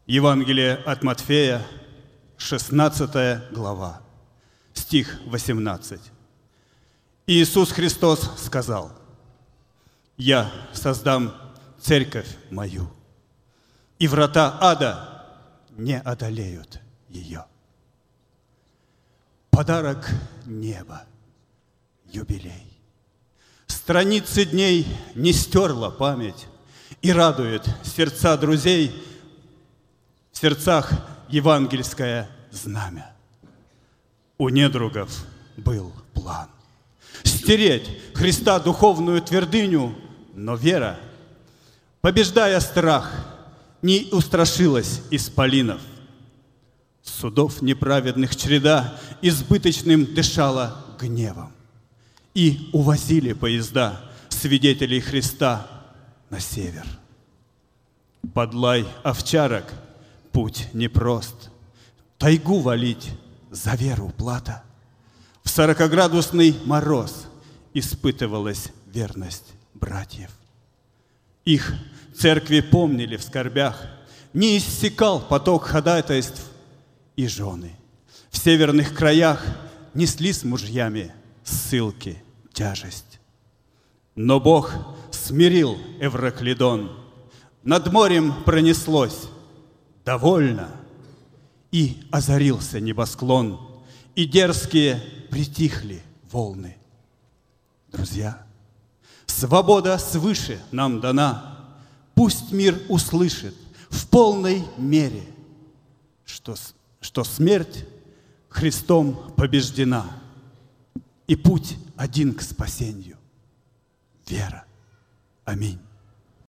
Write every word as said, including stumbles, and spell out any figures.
Евангелие от Матфея, шестнадцатая глава, стих восемнадцать. Иисус Христос сказал: «Я создам церковь мою, и врата ада не одолеют ее». Подарок неба, юбилей. Страницы дней не стерла память и радует сердца друзей в сердцах евангельское знамя. У недругов был план стереть Христа духовную твердыню, но вера, побеждая страх, не устрашилась исполинов. Судов неправедных череда избыточным дышала гневом, и увозили поезда свидетелей Христа на север. Под лай овчарок путь непрост, тайгу валить за веру плата. В сорокаградусный мороз испытывалась верность братьев. Их церкви помнили в скорбях, не иссякал поток ходатайств, и жены в северных краях несли с мужьями ссылки тяжесть. Но Бог смирил Эвраклидон, над морем пронеслось довольно, и озарился небосклон, и дерзкие притихли волны. Друзья, свобода свыше нам дана, пусть мир услышит в полной мере, что, что смерть Христом побеждена, и путь один к спасению – вера. Аминь.